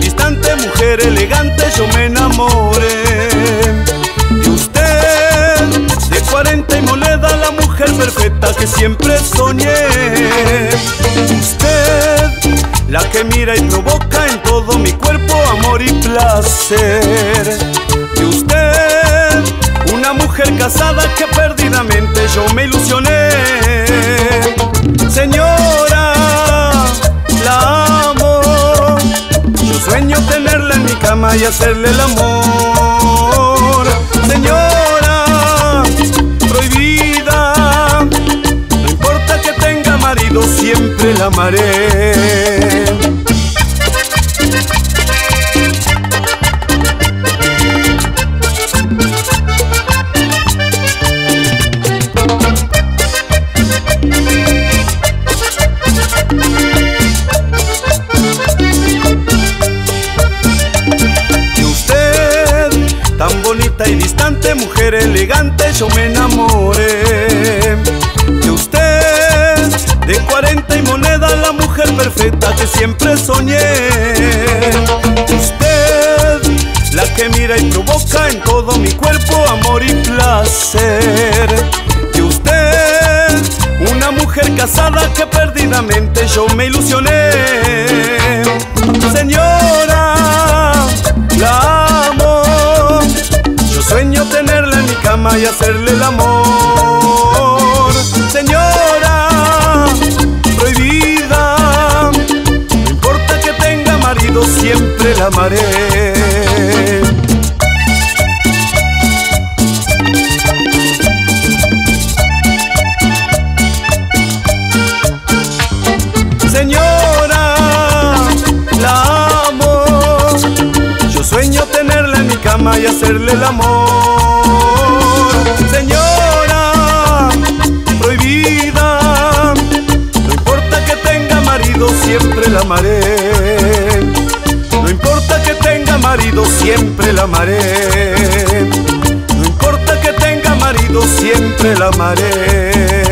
distante, mujer elegante, yo me enamoré de usted. De 40 y moneda, la mujer perfecta que siempre soñé. Usted, la que mira y provoca en todo mi cuerpo amor y placer. De usted, una mujer casada que perdidamente yo me ilusioné. Señora, la amo, yo sueño tenerla en mi cama y hacerle el amor. Señora, prohibida, no importa que tenga marido, siempre la amaré. Tan bonita y distante, mujer elegante, yo me enamoré de usted. De 40 y moneda, la mujer perfecta que siempre soñé. Usted, la que mira y provoca en todo mi cuerpo amor y placer. De usted, una mujer casada que perdidamente yo me ilusioné. Señora, la amo, sueño tenerla en mi cama y hacerle el amor. Señora, prohibida, no importa que tenga marido, siempre la amaré. Señora, la amo, yo sueño tenerla en mi cama y hacerle el amor. Señora, prohibida, no importa que tenga marido, siempre la amaré. No importa que tenga marido, siempre la amaré. No importa que tenga marido, siempre la amaré.